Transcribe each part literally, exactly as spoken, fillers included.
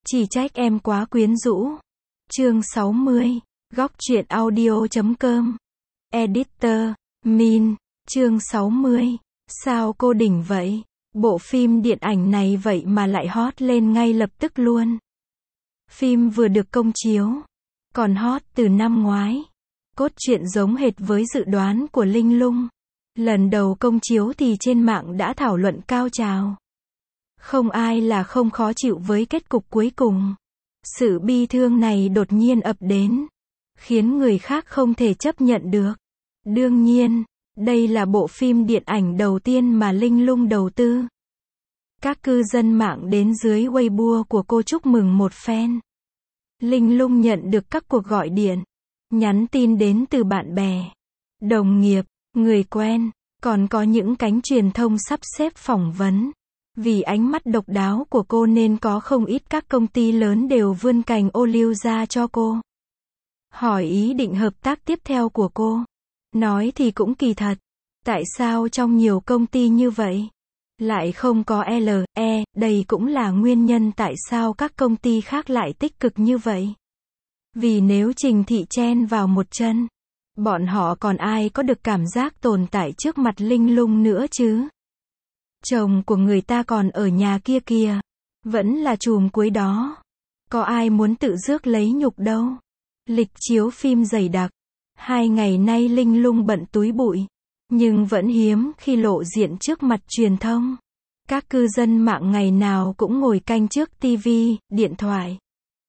Chỉ trách em quá quyến rũ. Chương sáu mươi. Góc truyện audio chấm com. Editor, Min. Chương sáu mươi. Sao cô đỉnh vậy? Bộ phim điện ảnh này vậy mà lại hot lên ngay lập tức luôn. Phim vừa được công chiếu, còn hot từ năm ngoái. Cốt truyện giống hệt với dự đoán của Linh Lung. Lần đầu công chiếu thì trên mạng đã thảo luận cao trào. Không ai là không khó chịu với kết cục cuối cùng. Sự bi thương này đột nhiên ập đến, khiến người khác không thể chấp nhận được. Đương nhiên, đây là bộ phim điện ảnh đầu tiên mà Linh Lung đầu tư. Các cư dân mạng đến dưới Weibo của cô chúc mừng một phen. Linh Lung nhận được các cuộc gọi điện, nhắn tin đến từ bạn bè, đồng nghiệp, người quen, còn có những cánh truyền thông sắp xếp phỏng vấn. Vì ánh mắt độc đáo của cô nên có không ít các công ty lớn đều vươn cành ô liu ra cho cô. Hỏi ý định hợp tác tiếp theo của cô. Nói thì cũng kỳ thật. Tại sao trong nhiều công ty như vậy lại không có lờ e, đây cũng là nguyên nhân tại sao các công ty khác lại tích cực như vậy. Vì nếu Trình Thị chen vào một chân, bọn họ còn ai có được cảm giác tồn tại trước mặt Linh Lung nữa chứ. Chồng của người ta còn ở nhà kia kìa, vẫn là chùm cuối đó. Có ai muốn tự rước lấy nhục đâu. Lịch chiếu phim dày đặc. Hai ngày nay Linh Lung bận túi bụi, nhưng vẫn hiếm khi lộ diện trước mặt truyền thông. Các cư dân mạng ngày nào cũng ngồi canh trước tivi, điện thoại,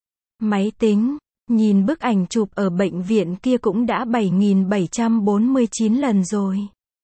máy tính, nhìn bức ảnh chụp ở bệnh viện kia cũng đã bảy nghìn bảy trăm bốn mươi chín lần rồi.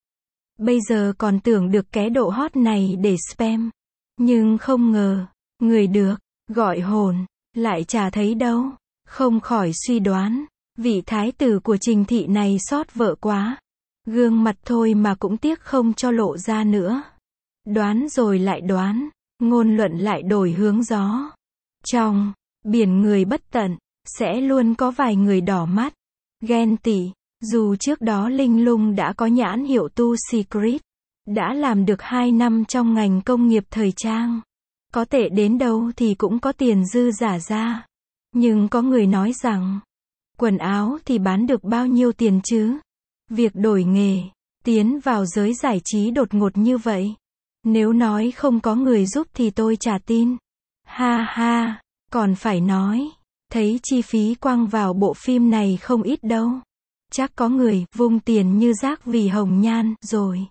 Bây giờ còn tưởng được cái độ hot này để spam. Nhưng không ngờ, người được gọi hồn lại chả thấy đâu. Không khỏi suy đoán, vị thái tử của Trình Thị này xót vợ quá. Gương mặt thôi mà cũng tiếc không cho lộ ra nữa. Đoán rồi lại đoán, ngôn luận lại đổi hướng gió. Trong biển người bất tận, sẽ luôn có vài người đỏ mắt, ghen tị. Dù trước đó Linh Lung đã có nhãn hiệu Tu Secret, đã làm được hai năm trong ngành công nghiệp thời trang. Có tệ đến đâu thì cũng có tiền dư giả ra. Nhưng có người nói rằng, quần áo thì bán được bao nhiêu tiền chứ? Việc đổi nghề, tiến vào giới giải trí đột ngột như vậy. Nếu nói không có người giúp thì tôi chả tin. Ha ha, còn phải nói, thấy chi phí quăng vào bộ phim này không ít đâu. Chắc có người vung tiền như rác vì hồng nhan rồi.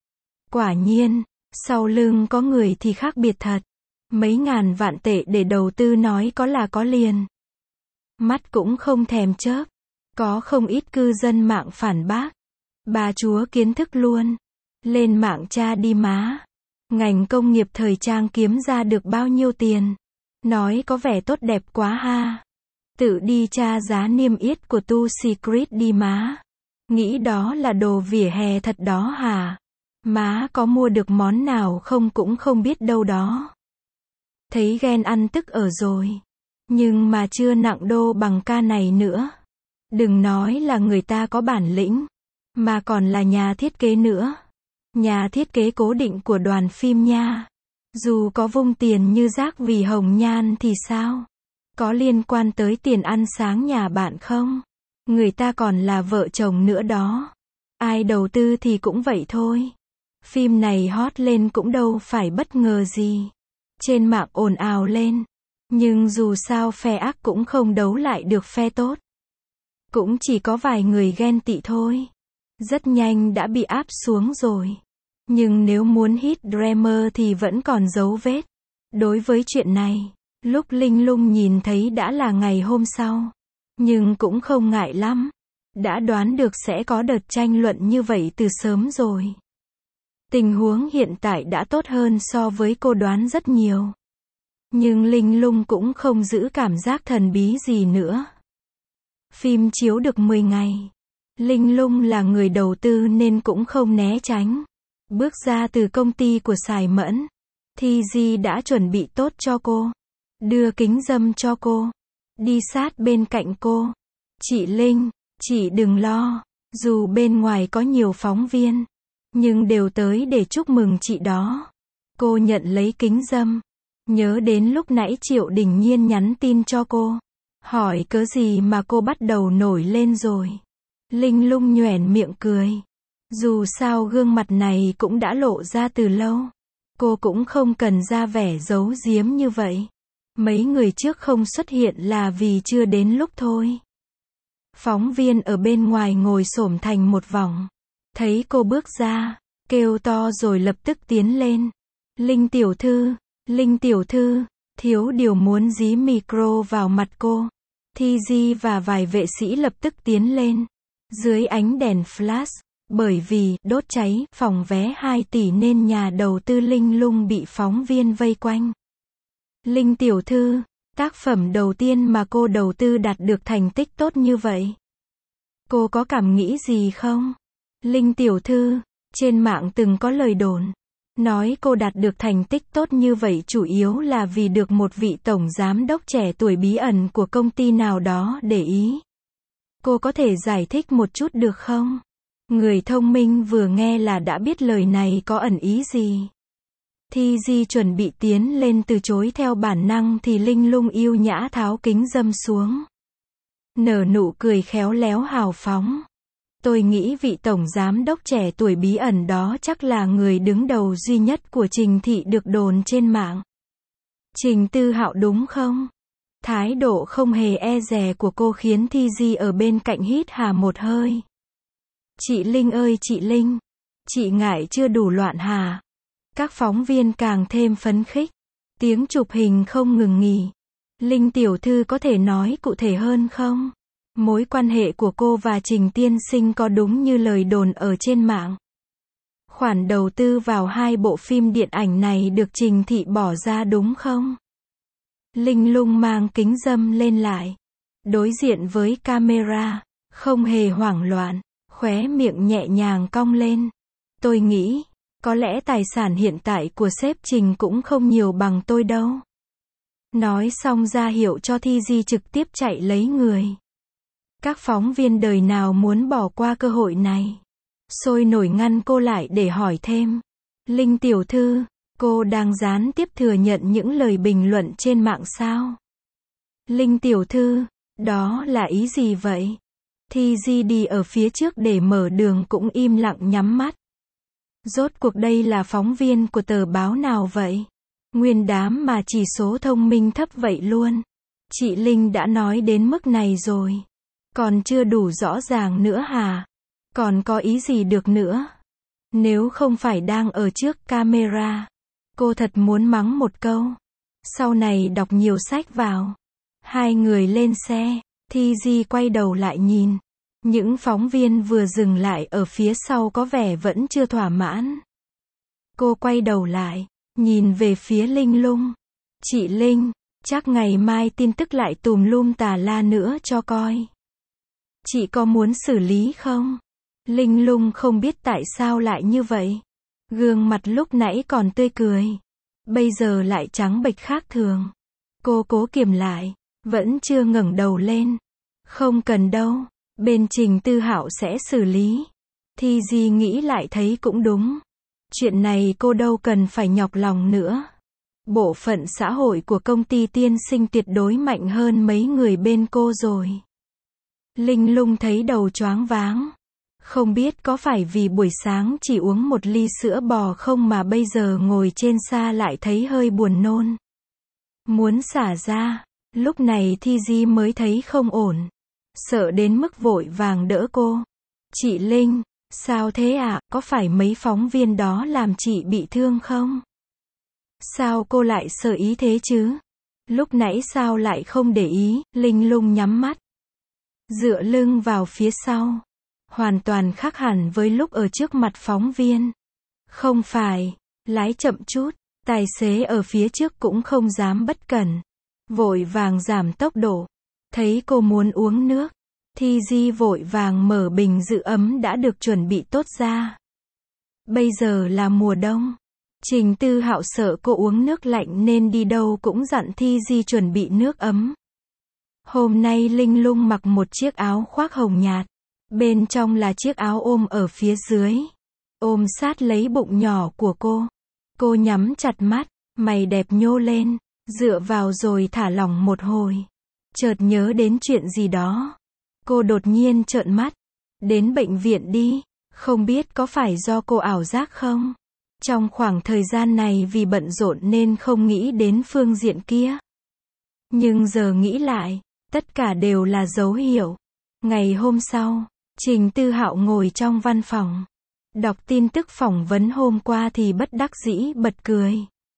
Quả nhiên, sau lưng có người thì khác biệt thật. Mấy ngàn vạn tệ để đầu tư nói có là có liền. Mắt cũng không thèm chớp. Có không ít cư dân mạng phản bác. Bà chúa kiến thức luôn. Lên mạng tra đi má. Ngành công nghiệp thời trang kiếm ra được bao nhiêu tiền. Nói có vẻ tốt đẹp quá ha. Tự đi tra giá niêm yết của Tu Secret đi má. Nghĩ đó là đồ vỉa hè thật đó hả? Má có mua được món nào không cũng không biết đâu đó. Thấy ghen ăn tức ở rồi. Nhưng mà chưa nặng đô bằng ca này nữa. Đừng nói là người ta có bản lĩnh, mà còn là nhà thiết kế nữa. Nhà thiết kế cố định của đoàn phim nha. Dù có vung tiền như rác vì hồng nhan thì sao? Có liên quan tới tiền ăn sáng nhà bạn không? Người ta còn là vợ chồng nữa đó. Ai đầu tư thì cũng vậy thôi. Phim này hot lên cũng đâu phải bất ngờ gì. Trên mạng ồn ào lên. Nhưng dù sao phe ác cũng không đấu lại được phe tốt. Cũng chỉ có vài người ghen tị thôi. Rất nhanh đã bị áp xuống rồi. Nhưng nếu muốn hit drama thì vẫn còn dấu vết. Đối với chuyện này, lúc Linh Lung nhìn thấy đã là ngày hôm sau. Nhưng cũng không ngại lắm. Đã đoán được sẽ có đợt tranh luận như vậy từ sớm rồi. Tình huống hiện tại đã tốt hơn so với cô đoán rất nhiều. Nhưng Linh Lung cũng không giữ cảm giác thần bí gì nữa. Phim chiếu được mười ngày. Linh Lung là người đầu tư nên cũng không né tránh. Bước ra từ công ty của Sài Mẫn, Thi Di đã chuẩn bị tốt cho cô. Đưa kính râm cho cô. Đi sát bên cạnh cô. Chị Linh, chị đừng lo. Dù bên ngoài có nhiều phóng viên, nhưng đều tới để chúc mừng chị đó. Cô nhận lấy kính râm. Nhớ đến lúc nãy Triệu Đình Nhiên nhắn tin cho cô. Hỏi cớ gì mà cô bắt đầu nổi lên rồi. Linh Lung nhoẻn miệng cười. Dù sao gương mặt này cũng đã lộ ra từ lâu. Cô cũng không cần ra vẻ giấu giếm như vậy. Mấy người trước không xuất hiện là vì chưa đến lúc thôi. Phóng viên ở bên ngoài ngồi xổm thành một vòng. Thấy cô bước ra, kêu to rồi lập tức tiến lên. Linh tiểu thư, Linh tiểu thư, thiếu điều muốn dí micro vào mặt cô. Thi Di và vài vệ sĩ lập tức tiến lên. Dưới ánh đèn flash, bởi vì đốt cháy phòng vé hai tỷ nên nhà đầu tư Linh Lung bị phóng viên vây quanh. Linh tiểu thư, tác phẩm đầu tiên mà cô đầu tư đạt được thành tích tốt như vậy. Cô có cảm nghĩ gì không? Linh tiểu thư, trên mạng từng có lời đồn. Nói cô đạt được thành tích tốt như vậy chủ yếu là vì được một vị tổng giám đốc trẻ tuổi bí ẩn của công ty nào đó để ý. Cô có thể giải thích một chút được không? Người thông minh vừa nghe là đã biết lời này có ẩn ý gì. Thi Di chuẩn bị tiến lên từ chối theo bản năng thì Linh Lung yêu nhã tháo kính dâm xuống. Nở nụ cười khéo léo hào phóng. Tôi nghĩ vị tổng giám đốc trẻ tuổi bí ẩn đó chắc là người đứng đầu duy nhất của Trình Thị được đồn trên mạng. Trình Tư Hạo đúng không? Thái độ không hề e dè của cô khiến Thi Di ở bên cạnh hít hà một hơi. Chị Linh ơi chị Linh, chị ngại chưa đủ loạn hà. Các phóng viên càng thêm phấn khích. Tiếng chụp hình không ngừng nghỉ. Linh tiểu thư có thể nói cụ thể hơn không? Mối quan hệ của cô và Trình tiên sinh có đúng như lời đồn ở trên mạng? Khoản đầu tư vào hai bộ phim điện ảnh này được Trình Thị bỏ ra đúng không? Linh Lung mang kính dâm lên lại. Đối diện với camera, không hề hoảng loạn, khóe miệng nhẹ nhàng cong lên. Tôi nghĩ, có lẽ tài sản hiện tại của sếp Trình cũng không nhiều bằng tôi đâu. Nói xong ra hiệu cho Thi Di trực tiếp chạy lấy người. Các phóng viên đời nào muốn bỏ qua cơ hội này. Sôi nổi ngăn cô lại để hỏi thêm. Linh tiểu thư, cô đang gián tiếp thừa nhận những lời bình luận trên mạng sao? Linh tiểu thư, đó là ý gì vậy? Thi Di đi ở phía trước để mở đường cũng im lặng nhắm mắt. Rốt cuộc đây là phóng viên của tờ báo nào vậy? Nguyên đám mà chỉ số thông minh thấp vậy luôn. Chị Linh đã nói đến mức này rồi. Còn chưa đủ rõ ràng nữa hả? Còn có ý gì được nữa? Nếu không phải đang ở trước camera, cô thật muốn mắng một câu. Sau này đọc nhiều sách vào. Hai người lên xe, Thi Di quay đầu lại nhìn. Những phóng viên vừa dừng lại ở phía sau có vẻ vẫn chưa thỏa mãn. Cô quay đầu lại, nhìn về phía Linh Lung. Chị Linh, chắc ngày mai tin tức lại tùm lum tà la nữa cho coi. Chị có muốn xử lý không? Linh Lung không biết tại sao lại như vậy. Gương mặt lúc nãy còn tươi cười. Bây giờ lại trắng bệch khác thường. Cô cố kiềm lại, vẫn chưa ngẩng đầu lên. Không cần đâu, bên Trình Tư Hạo sẽ xử lý. Thi Di nghĩ lại thấy cũng đúng. Chuyện này cô đâu cần phải nhọc lòng nữa. Bộ phận xã hội của công ty tiên sinh tuyệt đối mạnh hơn mấy người bên cô rồi. Linh Lung thấy đầu choáng váng. Không biết có phải vì buổi sáng chỉ uống một ly sữa bò không mà bây giờ ngồi trên xa lại thấy hơi buồn nôn. Muốn xả ra, lúc này Thi Di mới thấy không ổn. Sợ đến mức vội vàng đỡ cô. Chị Linh, sao thế ạ, à? Có phải mấy phóng viên đó làm chị bị thương không? Sao cô lại sợ ý thế chứ? Lúc nãy sao lại không để ý? Linh Lung nhắm mắt, dựa lưng vào phía sau. Hoàn toàn khác hẳn với lúc ở trước mặt phóng viên. Không phải, lái chậm chút, tài xế ở phía trước cũng không dám bất cẩn. Vội vàng giảm tốc độ. Thấy cô muốn uống nước, Thi Di vội vàng mở bình giữ ấm đã được chuẩn bị tốt ra. Bây giờ là mùa đông. Trình Tư Hạo sợ cô uống nước lạnh nên đi đâu cũng dặn Thi Di chuẩn bị nước ấm. Hôm nay Linh Lung mặc một chiếc áo khoác hồng nhạt. Bên trong là chiếc áo ôm ở phía dưới. Ôm sát lấy bụng nhỏ của cô. Cô nhắm chặt mắt, Mày đẹp nhô lên, dựa vào rồi thả lỏng một hồi. Chợt nhớ đến chuyện gì đó. Cô đột nhiên trợn mắt. Đến bệnh viện đi. Không biết có phải do cô ảo giác không? Trong khoảng thời gian này vì bận rộn nên không nghĩ đến phương diện kia. Nhưng giờ nghĩ lại, tất cả đều là dấu hiệu. Ngày hôm sau, Trình Tư Hạo ngồi trong văn phòng. Đọc tin tức phỏng vấn hôm qua thì bất đắc dĩ bật cười.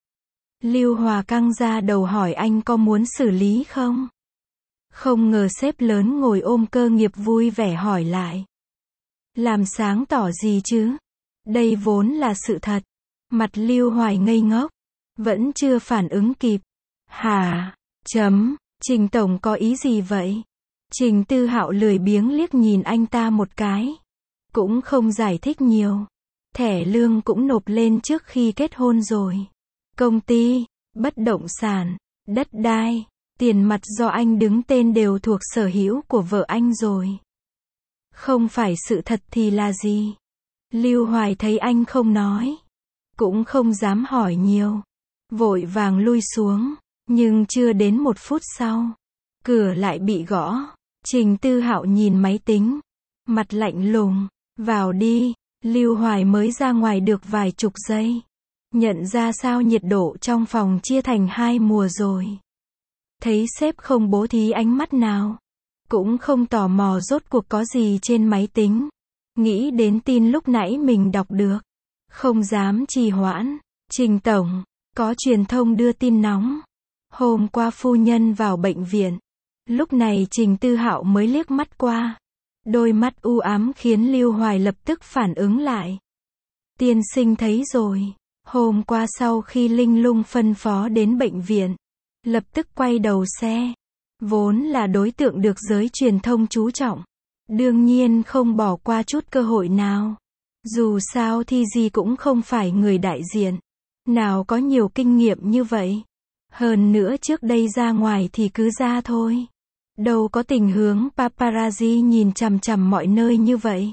Lưu Hòa căng ra đầu hỏi anh có muốn xử lý không? Không ngờ sếp lớn ngồi ôm cơ nghiệp vui vẻ hỏi lại. Làm sáng tỏ gì chứ? Đây vốn là sự thật. Mặt Lưu Hoài ngây ngốc. Vẫn chưa phản ứng kịp. Hả? Chấm. Trình Tổng có ý gì vậy? Trình Tư Hạo lười biếng liếc nhìn anh ta một cái. Cũng không giải thích nhiều. Thẻ lương cũng nộp lên trước khi kết hôn rồi. Công ty, bất động sản, đất đai, tiền mặt do anh đứng tên đều thuộc sở hữu của vợ anh rồi. Không phải sự thật thì là gì? Lưu Hoài thấy anh không nói. Cũng không dám hỏi nhiều. Vội vàng lui xuống. Nhưng chưa đến một phút sau. Cửa lại bị gõ. Trình Tư Hạo nhìn máy tính. Mặt lạnh lùng. Vào đi. Lưu Hoài mới ra ngoài được vài chục giây. Nhận ra sao nhiệt độ trong phòng chia thành hai mùa rồi. Thấy sếp không bố thí ánh mắt nào. Cũng không tò mò rốt cuộc có gì trên máy tính. Nghĩ đến tin lúc nãy mình đọc được. Không dám trì hoãn. Trình Tổng, có truyền thông đưa tin nóng. Hôm qua phu nhân vào bệnh viện. Lúc này Trình Tư Hạo mới liếc mắt qua. Đôi mắt u ám khiến Lưu Hoài lập tức phản ứng lại. Tiên sinh thấy rồi. Hôm qua sau khi Linh Lung phân phó đến bệnh viện. Lập tức quay đầu xe. Vốn là đối tượng được giới truyền thông chú trọng. Đương nhiên không bỏ qua chút cơ hội nào. Dù sao thì gì cũng không phải người đại diện. Nào có nhiều kinh nghiệm như vậy. Hơn nữa trước đây ra ngoài thì cứ ra thôi. Đâu có tình hướng paparazzi nhìn chằm chằm mọi nơi như vậy.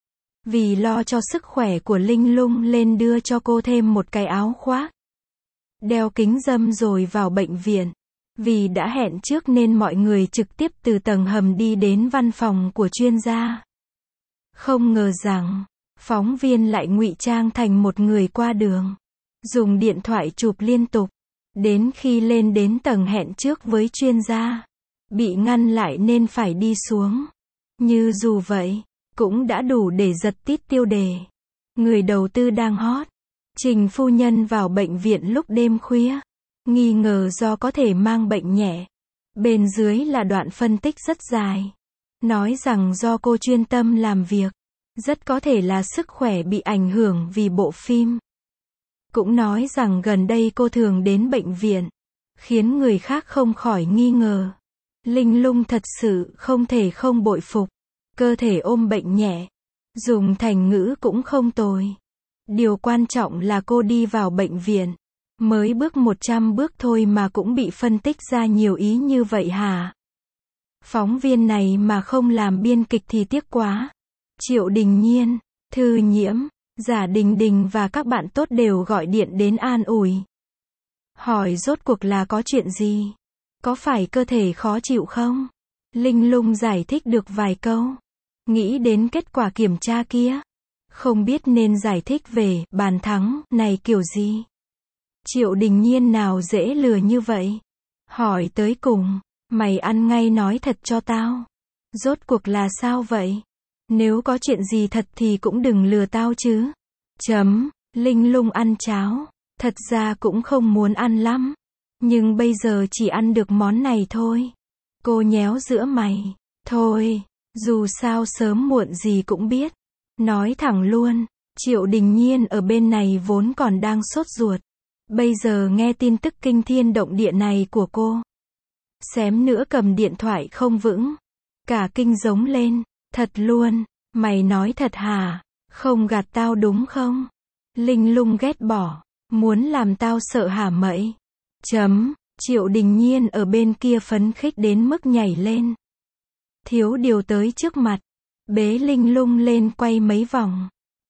Vì lo cho sức khỏe của Linh Lung lên đưa cho cô thêm một cái áo khoác. Đeo kính râm rồi vào bệnh viện. Vì đã hẹn trước nên mọi người trực tiếp từ tầng hầm đi đến văn phòng của chuyên gia. Không ngờ rằng, phóng viên lại ngụy trang thành một người qua đường. Dùng điện thoại chụp liên tục. Đến khi lên đến tầng hẹn trước với chuyên gia. Bị ngăn lại nên phải đi xuống. Như dù vậy, cũng đã đủ để giật tít tiêu đề. Người đầu tư đang hot. Trình phu nhân vào bệnh viện lúc đêm khuya. Nghi ngờ do có thể mang bệnh nhẹ. Bên dưới là đoạn phân tích rất dài. Nói rằng do cô chuyên tâm làm việc. Rất có thể là sức khỏe bị ảnh hưởng vì bộ phim. Cũng nói rằng gần đây cô thường đến bệnh viện. Khiến người khác không khỏi nghi ngờ. Linh Lung thật sự không thể không bội phục. Cơ thể ôm bệnh nhẹ. Dùng thành ngữ cũng không tồi. Điều quan trọng là cô đi vào bệnh viện. Mới bước một trăm bước thôi mà cũng bị phân tích ra nhiều ý như vậy hả? Phóng viên này mà không làm biên kịch thì tiếc quá. Triệu Đình Nhiên, Thư Nhiễm, Giả Đình Đình và các bạn tốt đều gọi điện đến an ủi. Hỏi rốt cuộc là có chuyện gì? Có phải cơ thể khó chịu không? Linh Lung giải thích được vài câu. Nghĩ đến kết quả kiểm tra kia. Không biết nên giải thích về bàn thắng này kiểu gì. Triệu Đình Nhiên nào dễ lừa như vậy. Hỏi tới cùng. Mày ăn ngay nói thật cho tao. Rốt cuộc là sao vậy? Nếu có chuyện gì thật thì cũng đừng lừa tao chứ. Chấm. Linh Lung ăn cháo. Thật ra cũng không muốn ăn lắm. Nhưng bây giờ chỉ ăn được món này thôi. Cô nhéo giữa mày. Thôi. Dù sao sớm muộn gì cũng biết. Nói thẳng luôn. Triệu Đình Nhiên ở bên này vốn còn đang sốt ruột. Bây giờ nghe tin tức kinh thiên động địa này của cô. Xém nữa cầm điện thoại không vững. Cả kinh giống lên. Thật luôn. Mày nói thật hả? Không gạt tao đúng không? Linh Lung ghét bỏ. Muốn làm tao sợ hả mậy? Chấm. Triệu Đình Nhiên ở bên kia phấn khích đến mức nhảy lên. Thiếu điều tới trước mặt. Bế Linh Lung lên quay mấy vòng.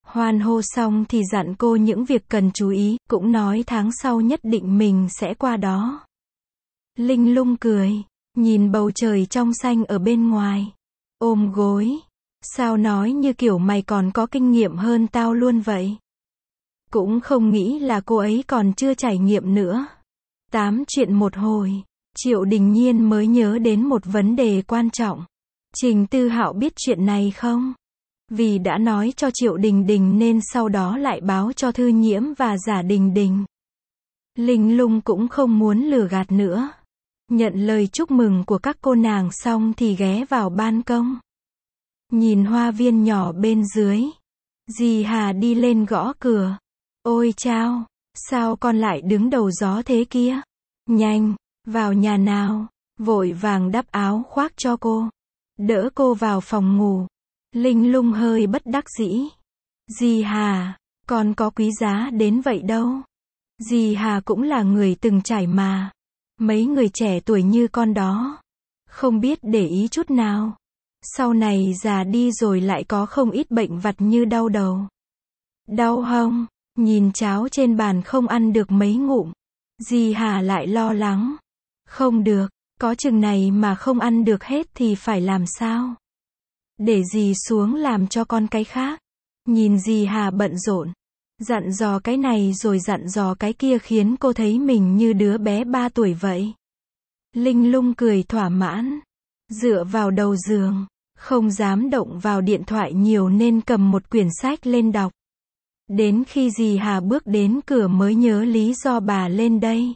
Hoan hô xong thì dặn cô những việc cần chú ý, cũng nói tháng sau nhất định mình sẽ qua đó. Linh lung cười, nhìn bầu trời trong xanh ở bên ngoài. Ôm gối. Sao nói như kiểu mày còn có kinh nghiệm hơn tao luôn vậy? Cũng không nghĩ là cô ấy còn chưa trải nghiệm nữa. Tám chuyện một hồi, Triệu Đình Nhiên mới nhớ đến một vấn đề quan trọng. Trình Tư Hạo biết chuyện này không? Vì đã nói cho Triệu Đình Đình nên sau đó lại báo cho Thư Nhiễm và Giả Đình Đình. Linh lung cũng không muốn lừa gạt nữa. Nhận lời chúc mừng của các cô nàng xong thì ghé vào ban công. Nhìn hoa viên nhỏ bên dưới. Dì Hà đi lên gõ cửa. Ôi chao, sao con lại đứng đầu gió thế kia? Nhanh, vào nhà nào. Vội vàng đắp áo khoác cho cô. Đỡ cô vào phòng ngủ. Linh lung hơi bất đắc dĩ. Dì Hà, con có quý giá đến vậy đâu. Dì Hà cũng là người từng trải mà. Mấy người trẻ tuổi như con đó. Không biết để ý chút nào. Sau này già đi rồi lại có không ít bệnh vặt như đau đầu. Đau hông, nhìn cháo trên bàn không ăn được mấy ngụm. Dì Hà lại lo lắng. Không được, có chừng này mà không ăn được hết thì phải làm sao? Để dì xuống làm cho con cái khác. Nhìn dì Hà bận rộn. Dặn dò cái này rồi dặn dò cái kia khiến cô thấy mình như đứa bé ba tuổi vậy. Linh lung cười thỏa mãn. Dựa vào đầu giường. Không dám động vào điện thoại nhiều nên cầm một quyển sách lên đọc. Đến khi dì Hà bước đến cửa mới nhớ lý do bà lên đây.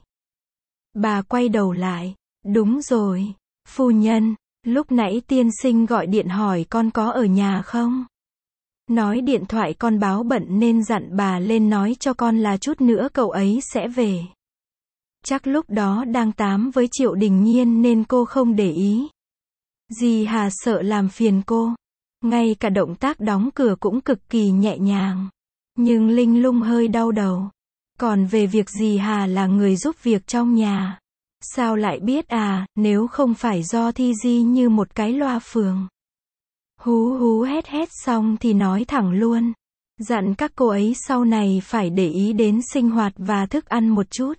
Bà quay đầu lại. Đúng rồi. Phu nhân, lúc nãy tiên sinh gọi điện hỏi con có ở nhà không? Nói điện thoại con báo bận nên dặn bà lên nói cho con là chút nữa cậu ấy sẽ về. Chắc lúc đó đang tám với Triệu Đình Nhiên nên cô không để ý. Dì Hà sợ làm phiền cô. Ngay cả động tác đóng cửa cũng cực kỳ nhẹ nhàng. Nhưng Linh lung hơi đau đầu. Còn về việc dì Hà là người giúp việc trong nhà. Sao lại biết à, nếu không phải do Thi Di như một cái loa phường. Hú hú hét hét xong thì nói thẳng luôn. Dặn các cô ấy sau này phải để ý đến sinh hoạt và thức ăn một chút.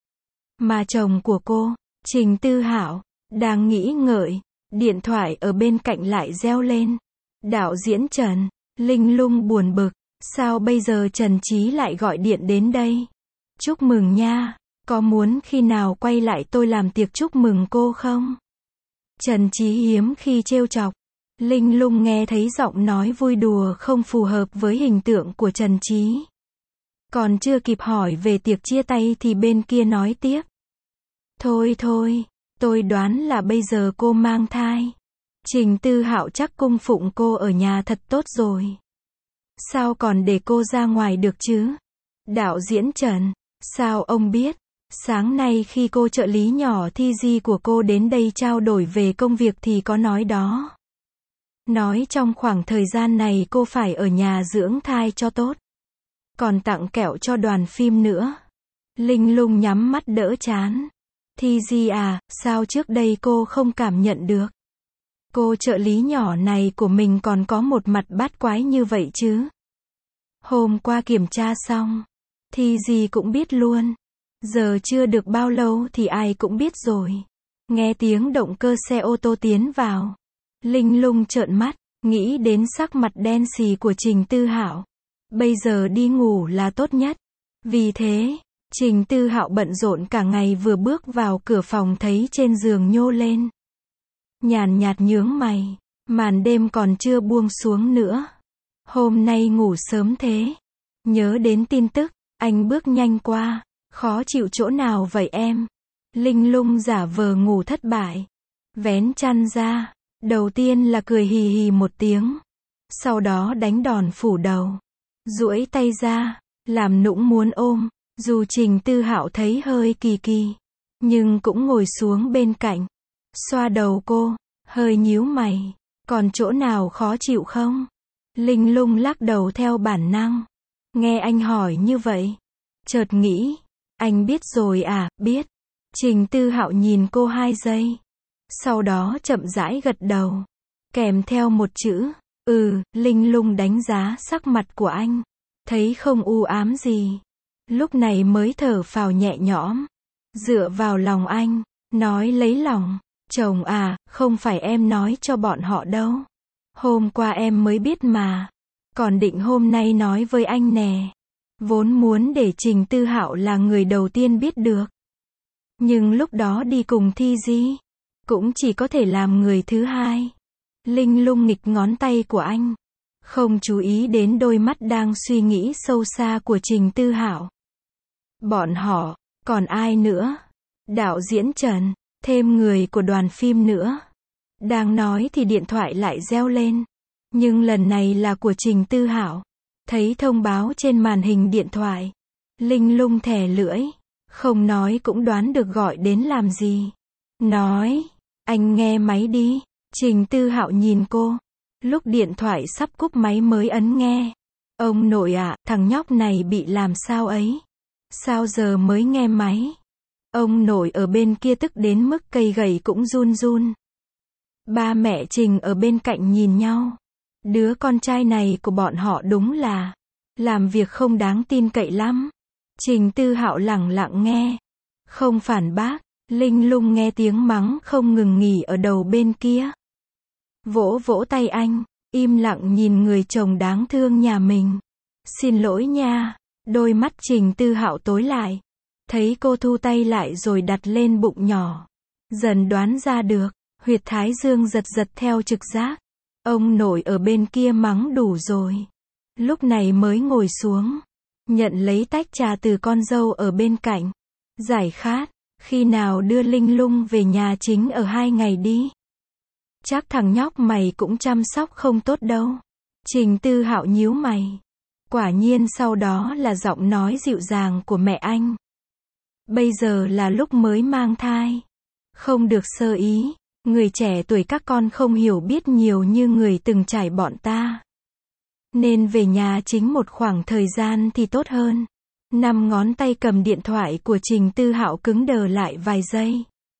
Mà chồng của cô, Trình Tư Hạo, đang nghĩ ngợi. Điện thoại ở bên cạnh lại reo lên. Đạo diễn Trần. Linh lung buồn bực. Sao bây giờ Trần Chí lại gọi điện đến đây? Chúc mừng nha. Có muốn khi nào quay lại tôi làm tiệc chúc mừng cô không? Trần Chí hiếm khi trêu chọc. Linh lung nghe thấy giọng nói vui đùa không phù hợp với hình tượng của Trần Chí. Còn chưa kịp hỏi về tiệc chia tay thì bên kia nói tiếp. Thôi thôi, tôi đoán là bây giờ cô mang thai. Trình Tư Hạo chắc cung phụng cô ở nhà thật tốt rồi. Sao còn để cô ra ngoài được chứ? Đạo diễn Trần, sao ông biết? Sáng nay khi cô trợ lý nhỏ Thi Di của cô đến đây trao đổi về công việc thì có nói đó. Nói trong khoảng thời gian này cô phải ở nhà dưỡng thai cho tốt. Còn tặng kẹo cho đoàn phim nữa. Linh lung nhắm mắt đỡ chán. Thi Di à, sao trước đây cô không cảm nhận được? Cô trợ lý nhỏ này của mình còn có một mặt bát quái như vậy chứ? Hôm qua kiểm tra xong. Thi Di cũng biết luôn. Giờ chưa được bao lâu thì ai cũng biết rồi. Nghe tiếng động cơ xe ô tô tiến vào. Linh lung trợn mắt, nghĩ đến sắc mặt đen xì của Trình Tư Hạo. Bây giờ đi ngủ là tốt nhất. Vì thế, Trình Tư Hạo bận rộn cả ngày vừa bước vào cửa phòng thấy trên giường nhô lên. Nhàn nhạt nhướng mày, màn đêm còn chưa buông xuống nữa. Hôm nay ngủ sớm thế. Nhớ đến tin tức, anh bước nhanh qua. Khó chịu chỗ nào vậy em? Linh lung giả vờ ngủ thất bại. Vén chăn ra. Đầu tiên là cười hì hì một tiếng. Sau đó đánh đòn phủ đầu. Duỗi tay ra. Làm nũng muốn ôm. Dù Trình Tư Hạo thấy hơi kỳ kỳ. Nhưng cũng ngồi xuống bên cạnh. Xoa đầu cô. Hơi nhíu mày. Còn chỗ nào khó chịu không? Linh lung lắc đầu theo bản năng. Nghe anh hỏi như vậy. Chợt nghĩ. Anh biết rồi à, biết. Trình Tư Hạo nhìn cô hai giây. Sau đó chậm rãi gật đầu. Kèm theo một chữ. Ừ, Linh Lung đánh giá sắc mặt của anh. Thấy không u ám gì. Lúc này mới thở phào nhẹ nhõm. Dựa vào lòng anh. Nói lấy lòng. Chồng à, không phải em nói cho bọn họ đâu. Hôm qua em mới biết mà. Còn định hôm nay nói với anh nè. Vốn muốn để Trình Tư Hạo là người đầu tiên biết được. Nhưng lúc đó đi cùng Thi Di. Cũng chỉ có thể làm người thứ hai. Linh Lung nghịch ngón tay của anh. Không chú ý đến đôi mắt đang suy nghĩ sâu xa của Trình Tư Hạo. Bọn họ, còn ai nữa? Đạo diễn Trần, thêm người của đoàn phim nữa. Đang nói thì điện thoại lại reo lên. Nhưng lần này là của Trình Tư Hạo. Thấy thông báo trên màn hình điện thoại. Linh Lung thè lưỡi. Không nói cũng đoán được gọi đến làm gì. Nói, anh nghe máy đi. Trình Tư Hạo nhìn cô. Lúc điện thoại sắp cúp máy mới ấn nghe. Ông nội ạ, thằng nhóc này bị làm sao ấy? Sao giờ mới nghe máy? Ông nội ở bên kia tức đến mức cây gậy cũng run run. Ba mẹ Trình ở bên cạnh nhìn nhau. Đứa con trai này của bọn họ đúng là làm việc không đáng tin cậy lắm. Trình Tư Hạo lẳng lặng nghe. Không phản bác. Linh Lung nghe tiếng mắng không ngừng nghỉ ở đầu bên kia. Vỗ vỗ tay anh. Im lặng nhìn người chồng đáng thương nhà mình. Xin lỗi nha. Đôi mắt Trình Tư Hạo tối lại. Thấy cô thu tay lại rồi đặt lên bụng nhỏ. Dần đoán ra được. Huyệt thái dương giật giật theo trực giác. Ông nội ở bên kia mắng đủ rồi. Lúc này mới ngồi xuống. Nhận lấy tách trà từ con dâu ở bên cạnh. Giải khát. Khi nào đưa Linh Lung về nhà chính ở hai ngày đi. Chắc thằng nhóc mày cũng chăm sóc không tốt đâu. Trình Tư Hạo nhíu mày. Quả nhiên sau đó là giọng nói dịu dàng của mẹ anh. Bây giờ là lúc mới mang thai. Không được sơ ý. Người trẻ tuổi các con không hiểu biết nhiều như người từng trải bọn ta. Nên về nhà chính một khoảng thời gian thì tốt hơn. Năm ngón tay cầm điện thoại của Trình Tư Hạo cứng đờ lại vài giây.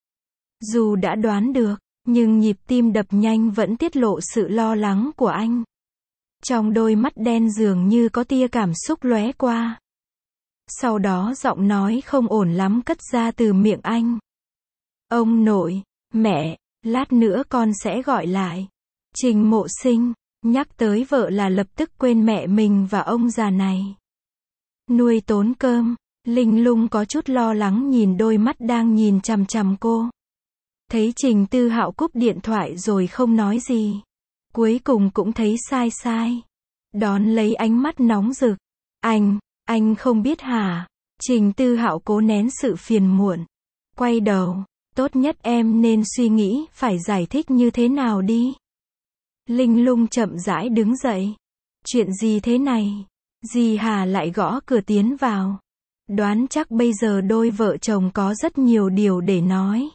Dù đã đoán được, nhưng nhịp tim đập nhanh vẫn tiết lộ sự lo lắng của anh. Trong đôi mắt đen dường như có tia cảm xúc lóe qua. Sau đó giọng nói không ổn lắm cất ra từ miệng anh. Ông nội, mẹ, lát nữa con sẽ gọi lại. Trình Mộ Sinh, nhắc tới vợ là lập tức quên mẹ mình và ông già này. Nuôi tốn cơm, Linh Lung có chút lo lắng nhìn đôi mắt đang nhìn chằm chằm cô. Thấy Trình Tư Hạo cúp điện thoại rồi không nói gì. Cuối cùng cũng thấy sai sai. Đón lấy ánh mắt nóng rực. Anh, anh không biết hả? Trình Tư Hạo cố nén sự phiền muộn. Quay đầu, tốt nhất em nên suy nghĩ phải giải thích như thế nào đi. Linh Lung chậm rãi đứng dậy. Chuyện gì thế này? Dì Hà lại gõ cửa tiến vào. Đoán chắc bây giờ đôi vợ chồng có rất nhiều điều để nói.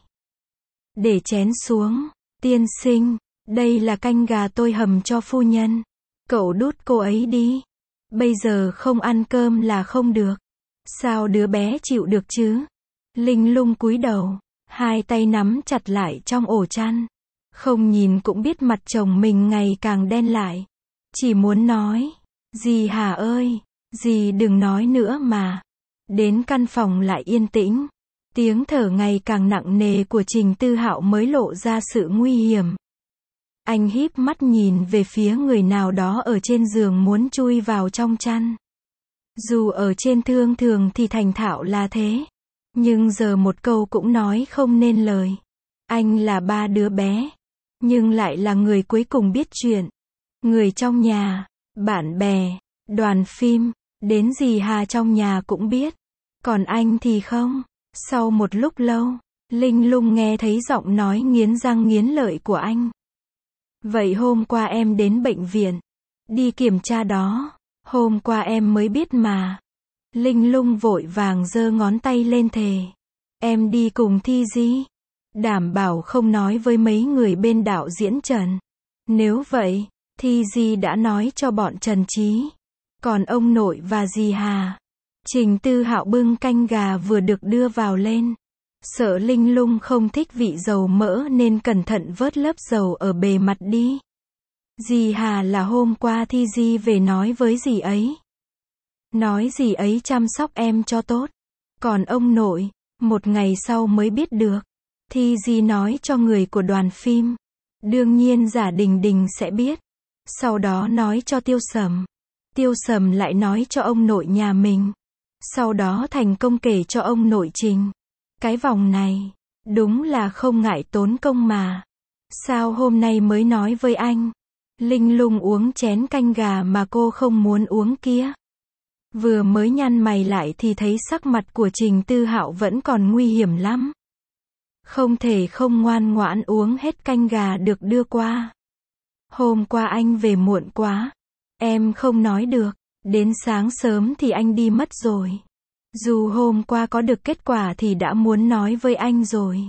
Để chén xuống. Tiên sinh, đây là canh gà tôi hầm cho phu nhân. Cậu đút cô ấy đi. Bây giờ không ăn cơm là không được. Sao đứa bé chịu được chứ? Linh Lung cúi đầu. Hai tay nắm chặt lại trong ổ chăn. Không nhìn cũng biết mặt chồng mình ngày càng đen lại. Chỉ muốn nói. Dì Hà ơi, dì đừng nói nữa mà. Đến căn phòng lại yên tĩnh. Tiếng thở ngày càng nặng nề của Trình Tư Hạo mới lộ ra sự nguy hiểm. Anh híp mắt nhìn về phía người nào đó ở trên giường muốn chui vào trong chăn. Dù ở trên thương thường thì thành thạo là thế. Nhưng giờ một câu cũng nói không nên lời. Anh là ba đứa bé. Nhưng lại là người cuối cùng biết chuyện. Người trong nhà, bạn bè, đoàn phim, đến dì Hà trong nhà cũng biết. Còn anh thì không. Sau một lúc lâu, Linh Lung nghe thấy giọng nói nghiến răng nghiến lợi của anh. Vậy hôm qua em đến bệnh viện. Đi kiểm tra đó. Hôm qua em mới biết mà. Linh Lung vội vàng giơ ngón tay lên thề. Em đi cùng Thi Di. Đảm bảo không nói với mấy người bên đạo diễn Trần. Nếu vậy, Thi Di đã nói cho bọn Trần Trí. Còn ông nội và dì Hà. Trình Tư Hạo bưng canh gà vừa được đưa vào lên. Sợ Linh Lung không thích vị dầu mỡ nên cẩn thận vớt lớp dầu ở bề mặt đi. Dì Hà là hôm qua Thi Di về nói với dì ấy. Nói dì ấy chăm sóc em cho tốt. Còn ông nội, một ngày sau mới biết được. Thi Di nói cho người của đoàn phim. Đương nhiên Giả Đình Đình sẽ biết. Sau đó nói cho Tiêu Sầm. Tiêu Sầm lại nói cho ông nội nhà mình. Sau đó thành công kể cho ông nội Trình. Cái vòng này, đúng là không ngại tốn công mà. Sao hôm nay mới nói với anh? Linh Lung uống chén canh gà mà cô không muốn uống kia. Vừa mới nhăn mày lại thì thấy sắc mặt của Trình Tư Hạo vẫn còn nguy hiểm lắm. Không thể không ngoan ngoãn uống hết canh gà được đưa qua. Hôm qua anh về muộn quá. Em không nói được. Đến sáng sớm thì anh đi mất rồi. Dù hôm qua có được kết quả thì đã muốn nói với anh rồi.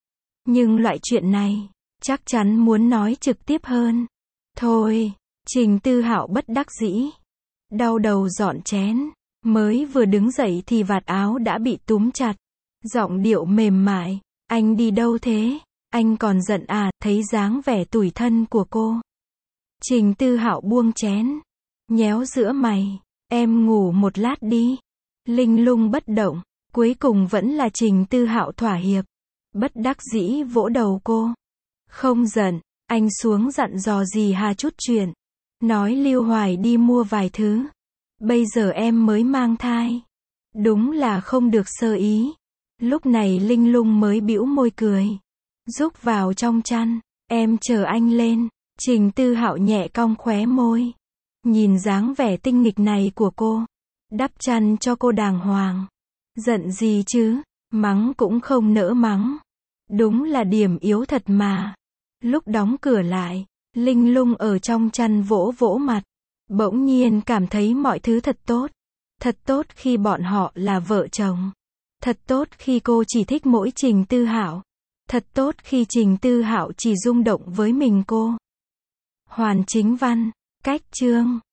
Nhưng loại chuyện này, chắc chắn muốn nói trực tiếp hơn. Thôi, Trình Tư Hạo bất đắc dĩ. Đau đầu dọn chén. Mới vừa đứng dậy thì vạt áo đã bị túm chặt. Giọng điệu mềm mại. Anh đi đâu thế? Anh còn giận à? Thấy dáng vẻ tủi thân của cô. Trình Tư Hạo buông chén. Nhéo giữa mày. Em ngủ một lát đi. Linh Lung bất động. Cuối cùng vẫn là Trình Tư Hạo thỏa hiệp. Bất đắc dĩ vỗ đầu cô. Không giận. Anh xuống dặn dò dì Hà chút chuyện. Nói Lưu Hoài đi mua vài thứ. Bây giờ em mới mang thai. Đúng là không được sơ ý. Lúc này Linh Lung mới bĩu môi cười. Rúc vào trong chăn. Em chờ anh lên. Trình Tư Hạo nhẹ cong khóe môi. Nhìn dáng vẻ tinh nghịch này của cô. Đắp chăn cho cô đàng hoàng. Giận gì chứ? Mắng cũng không nỡ mắng. Đúng là điểm yếu thật mà. Lúc đóng cửa lại, Linh Lung ở trong chăn vỗ vỗ mặt. Bỗng nhiên cảm thấy mọi thứ thật tốt. Thật tốt khi bọn họ là vợ chồng. Thật tốt khi cô chỉ thích mỗi Trình Tư Hạo. Thật tốt khi Trình Tư Hạo chỉ rung động với mình cô. Hoàn Chính Văn, cách chương